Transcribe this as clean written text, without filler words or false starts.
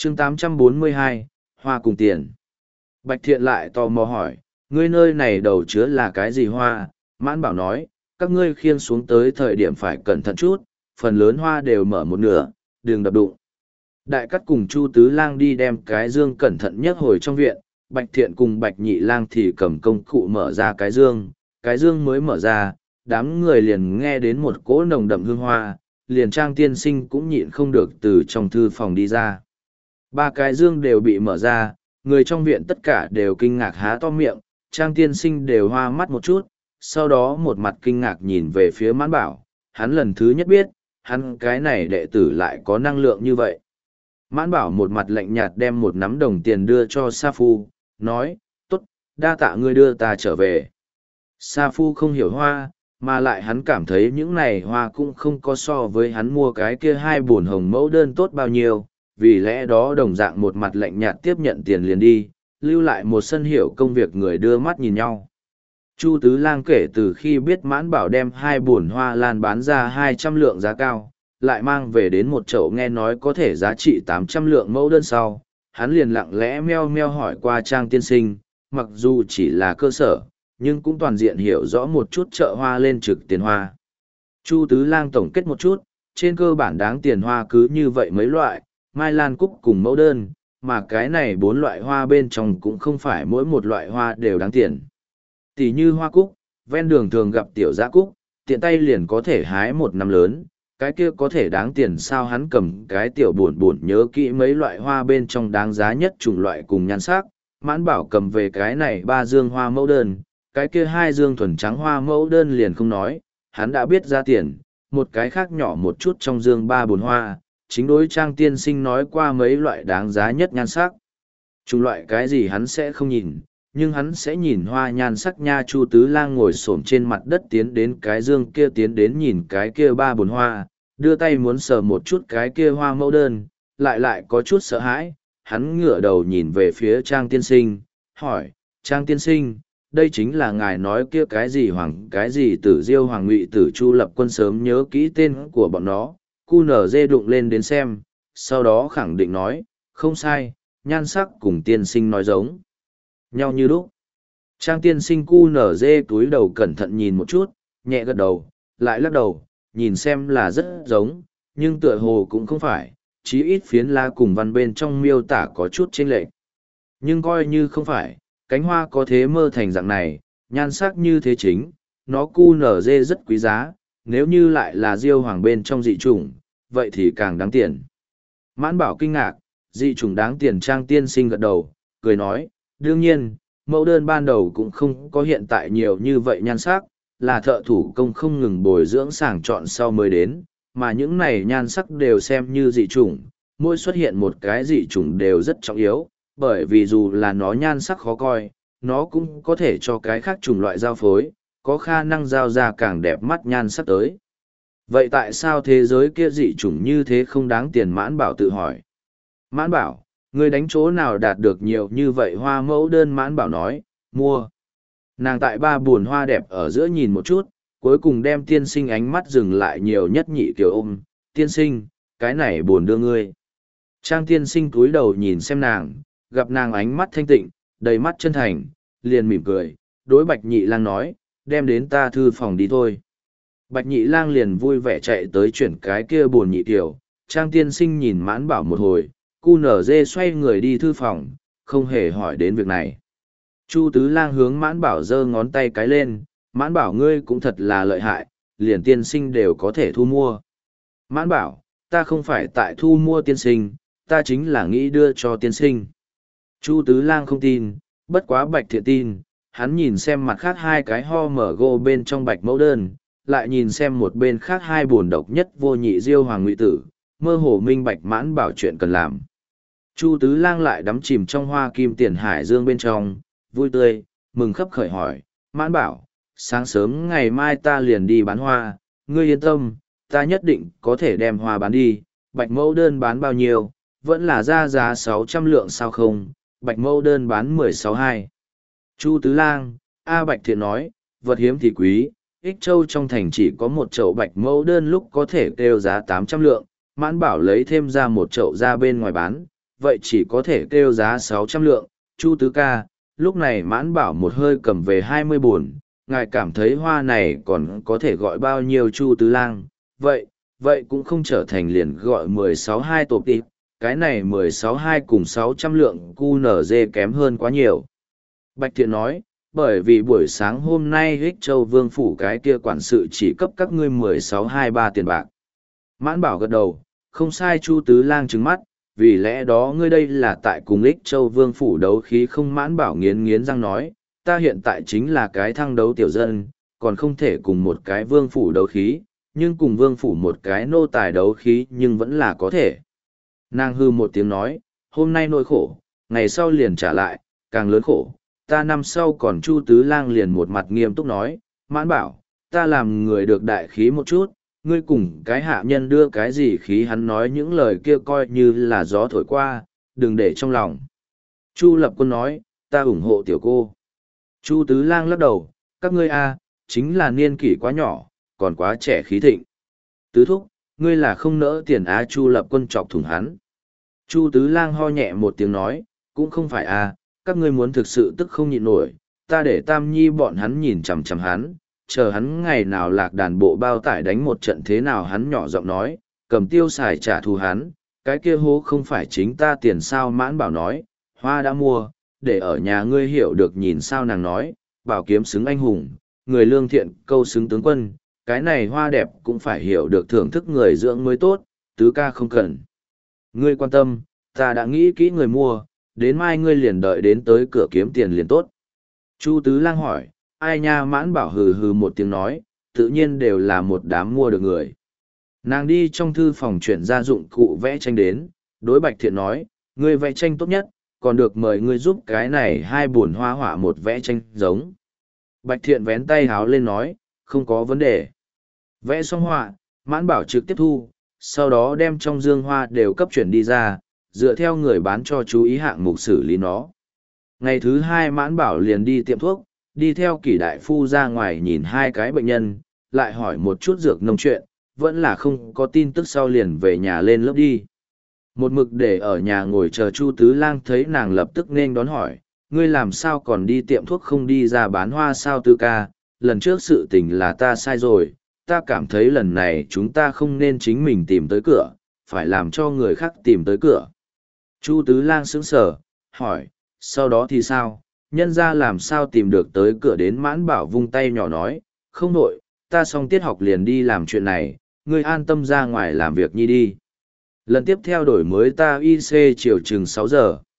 chương 842, hoa cùng tiền. Bạch Thiện lại tò mò hỏi, ngươi nơi này đầu chứa là cái gì hoa? Mãn Bảo nói, các ngươi khiêng xuống tới thời điểm phải cẩn thận chút, phần lớn hoa đều mở một nửa, đừng đập đụng. Đại Cát cùng Chu Tứ Lang đi đem cái dương cẩn thận nhất hồi trong viện, Bạch Thiện cùng Bạch Nhị Lang thì cầm công cụ mở ra cái dương mới mở ra, đám người liền nghe đến một cỗ nồng đậm hương hoa, liền Trang tiên sinh cũng nhịn không được từ trong thư phòng đi ra. Ba cái dương đều bị mở ra, người trong viện tất cả đều kinh ngạc há to miệng, Trang tiên sinh đều hoa mắt một chút, sau đó một mặt kinh ngạc nhìn về phía Mãn Bảo, hắn lần thứ nhất biết, hắn cái này đệ tử lại có năng lượng như vậy. Mãn Bảo một mặt lạnh nhạt đem một nắm đồng tiền đưa cho Sa Phu, nói, tốt, đa tạ ngươi đưa ta trở về. Sa Phu không hiểu hoa, mà lại hắn cảm thấy những này hoa cũng không có so với hắn mua cái kia 2 bồn hồng mẫu đơn tốt bao nhiêu, vì lẽ đó đồng dạng một mặt lạnh nhạt tiếp nhận tiền liền đi, lưu lại một sân hiểu công việc người đưa mắt nhìn nhau. Chu Tứ Lang kể từ khi biết Mãn Bảo đem 2 bồn hoa lan bán ra 200 lượng giá cao, lại mang về đến một chậu nghe nói có thể giá trị 800 lượng mẫu đơn sau, hắn liền lặng lẽ meo meo hỏi qua Trang tiên sinh, mặc dù chỉ là cơ sở, nhưng cũng toàn diện hiểu rõ một chút chợ hoa lên trực tiền hoa. Chu Tứ Lang tổng kết một chút, trên cơ bản đáng tiền hoa cứ như vậy mấy loại, mai lan cúc cùng mẫu đơn, mà cái này 4 loại hoa bên trong cũng không phải mỗi một loại hoa đều đáng tiền. Tỷ như hoa cúc, ven đường thường gặp tiểu dã cúc, tiện tay liền có thể hái một năm lớn, cái kia có thể đáng tiền sao? Hắn cầm cái tiểu buồn buồn nhớ kỹ mấy loại hoa bên trong đáng giá nhất chủng loại cùng nhan sắc. Mãn Bảo cầm về cái này 3 dương hoa mẫu đơn, cái kia 2 dương thuần trắng hoa mẫu đơn liền không nói, hắn đã biết ra tiền, một cái khác nhỏ một chút trong dương 3 bồn hoa, chính đối Trang tiên sinh nói qua mấy loại đáng giá nhất nhan sắc. Chủng loại cái gì hắn sẽ không nhìn, nhưng hắn sẽ nhìn hoa nhan sắc nha. Chu Tứ Lang ngồi xổm trên mặt đất tiến đến cái dương kia, tiến đến nhìn cái kia 3 bồn hoa, đưa tay muốn sờ một chút cái kia hoa mẫu đơn, lại có chút sợ hãi. Hắn ngửa đầu nhìn về phía Trang tiên sinh, hỏi, Trang tiên sinh, đây chính là ngài nói kia cái gì hoàng cái gì Tử Diêu Hoàng Ngụy Tử Chu Lập Quân, sớm nhớ kỹ tên của bọn nó. QNZ đụng lên đến xem, sau đó khẳng định nói, không sai, nhan sắc cùng tiên sinh nói giống nhau như lúc. Trang tiên sinh QNZ túi đầu cẩn thận nhìn một chút, nhẹ gật đầu, lại lắc đầu, nhìn xem là rất giống, nhưng tựa hồ cũng không phải, chí ít phiến lá cùng văn bên trong miêu tả có chút chênh lệch. Nhưng coi như không phải, cánh hoa có thế mơ thành dạng này, nhan sắc như thế chính, nó QNZ rất quý giá, nếu như lại là Diêu Hoàng bên trong dị chủng, vậy thì càng đáng tiền. Mãn Bảo kinh ngạc, dị chủng đáng tiền? Trang tiên sinh gật đầu, cười nói, đương nhiên, mẫu đơn ban đầu cũng không có hiện tại nhiều như vậy nhan sắc, là thợ thủ công không ngừng bồi dưỡng sàng chọn sau mới đến, mà những này nhan sắc đều xem như dị chủng, mỗi xuất hiện một cái dị chủng đều rất trọng yếu, bởi vì dù là nó nhan sắc khó coi, nó cũng có thể cho cái khác chủng loại giao phối, có khả năng giao ra càng đẹp mắt nhan sắc tới. Vậy tại sao thế giới kia dị chủng như thế không đáng tiền? Mãn Bảo tự hỏi. Mãn Bảo, ngươi đánh chỗ nào đạt được nhiều như vậy hoa mẫu đơn? Mãn Bảo nói, mua. Nàng tại 3 buồn hoa đẹp ở giữa nhìn một chút, cuối cùng đem tiên sinh ánh mắt dừng lại nhiều nhất nhị kiểu ôm, tiên sinh, cái này buồn đưa ngươi. Trang tiên sinh cúi đầu nhìn xem nàng, gặp nàng ánh mắt thanh tịnh, đầy mắt chân thành, liền mỉm cười, đối Bạch Nhị Lang nói, đem đến ta thư phòng đi thôi. Bạch Nhị Lang liền vui vẻ chạy tới chuyển cái kia buồn nhị kiểu. Trang tiên sinh nhìn Mãn Bảo một hồi, QNZ xoay người đi thư phòng, không hề hỏi đến việc này. Chu Tứ Lang hướng Mãn Bảo giơ ngón tay cái lên, Mãn Bảo ngươi cũng thật là lợi hại, liền tiên sinh đều có thể thu mua. Mãn Bảo, ta không phải tại thu mua tiên sinh, ta chính là nghĩ đưa cho tiên sinh. Chu Tứ Lang không tin, bất quá Bạch Thiện tin, hắn nhìn xem mặt khác 2 cái ho mở gô bên trong bạch mẫu đơn, lại nhìn xem một bên khác 2 buồn độc nhất vô nhị Diêu Hoàng Ngụy Tử, mơ hồ minh bạch Mãn Bảo chuyện cần làm. Chu Tứ Lang lại đắm chìm trong hoa kim tiền hải dương bên trong, vui tươi, mừng khấp khởi hỏi, Mãn Bảo, sáng sớm ngày mai ta liền đi bán hoa, ngươi yên tâm, ta nhất định có thể đem hoa bán đi. Bạch mẫu đơn bán bao nhiêu? Vẫn là ra giá 600 lượng sao không? Bạch mẫu đơn bán 16,2. Chu Tứ Lang, Bạch Thiện nói, vật hiếm thì quý, Ích Châu trong thành chỉ có một chậu bạch mẫu đơn lúc có thể kêu giá 800 lượng, Mãn Bảo lấy thêm ra một chậu ra bên ngoài bán, vậy chỉ có thể kêu giá 600 lượng. Chu tứ ca, lúc này Mãn Bảo một hơi cầm về 20 buồn, ngài cảm thấy hoa này còn có thể gọi bao nhiêu Chu tứ lang? Vậy cũng không trở thành liền gọi 16-2 tổ tịp, cái này 16-2 cùng 600 lượng QNZ kém hơn quá nhiều. Bạch Thiện nói, bởi vì buổi sáng hôm nay Hích Châu Vương Phủ cái kia quản sự chỉ cấp các ngươi 16-23 tiền bạc. Mãn Bảo gật đầu, không sai. Chu tứ lang trừng mắt, vì lẽ đó ngươi đây là tại cùng Hích Châu Vương Phủ đấu khí không? Mãn Bảo nghiến nghiến răng nói, ta hiện tại chính là cái thăng đấu tiểu dân, còn không thể cùng một cái Vương Phủ đấu khí, nhưng cùng Vương Phủ một cái nô tài đấu khí nhưng vẫn là có thể. Nàng hư một tiếng nói, hôm nay nỗi khổ, ngày sau liền trả lại, càng lớn khổ, ta năm sau còn. Chu tứ lang liền một mặt nghiêm túc nói, Mãn Bảo, ta làm người được đại khí một chút, ngươi cùng cái hạ nhân đưa cái gì khí? Hắn nói những lời kia coi như là gió thổi qua, đừng để trong lòng. Chu Lập Quân nói, ta ủng hộ tiểu cô. Chu tứ lang lắc đầu, các ngươi a, chính là niên kỷ quá nhỏ, còn quá trẻ khí thịnh. Tứ thúc, ngươi là không nỡ tiền á? Chu Lập Quân chọc thủng hắn. Chu tứ lang ho nhẹ một tiếng nói, cũng không phải a, các ngươi muốn thực sự tức không nhịn nổi, ta để Tam Nhi bọn hắn nhìn chằm chằm hắn, chờ hắn ngày nào lạc đàn bộ bao tải đánh một trận thế nào? Hắn nhỏ giọng nói, cầm tiêu xài trả thù hắn, cái kia hố không phải chính ta tiền sao? Mãn Bảo nói, hoa đã mua, để ở nhà ngươi hiểu được nhìn sao? Nàng nói, bảo kiếm xứng anh hùng, người lương thiện câu xứng tướng quân, cái này hoa đẹp cũng phải hiểu được thưởng thức người dưỡng mới tốt. Tứ ca không cần ngươi quan tâm, ta đã nghĩ kỹ người mua, đến mai ngươi liền đợi đến tới cửa kiếm tiền liền tốt. Chu tứ lang hỏi, ai nha? Mãn Bảo hừ hừ một tiếng nói, tự nhiên đều là một đám mua được người. Nàng đi trong thư phòng chuyển ra dụng cụ vẽ tranh đến, đối Bạch Thiện nói, ngươi vẽ tranh tốt nhất, còn được mời ngươi giúp cái này 2 buồn hoa họa một vẽ tranh giống. Bạch Thiện vén tay háo lên nói, không có vấn đề. Vẽ xong họa, Mãn Bảo trực tiếp thu, sau đó đem trong dương hoa đều cấp chuyển đi ra, dựa theo người bán cho chú ý hạng mục xử lý nó. Ngày thứ 2 Mãn Bảo liền đi tiệm thuốc, đi theo Kỷ đại phu ra ngoài nhìn 2 cái bệnh nhân, lại hỏi một chút dược nông chuyện, vẫn là không có tin tức, sau liền về nhà lên lớp đi. Một mực để ở nhà ngồi chờ Chu tứ lang thấy nàng lập tức nên đón hỏi, ngươi làm sao còn đi tiệm thuốc không đi ra bán hoa sao? Tứ ca, lần trước sự tình là ta sai rồi, ta cảm thấy lần này chúng ta không nên chính mình tìm tới cửa, phải làm cho người khác tìm tới cửa. Chu tứ lang sững sờ, hỏi, sau đó thì sao? Nhân ra làm sao tìm được tới cửa đến? Mãn Bảo vung tay nhỏ nói, không nội, ta xong tiết học liền đi làm chuyện này, ngươi an tâm ra ngoài làm việc nhi đi. Lần tiếp theo đổi mới ta IC chiều chừng 6 giờ.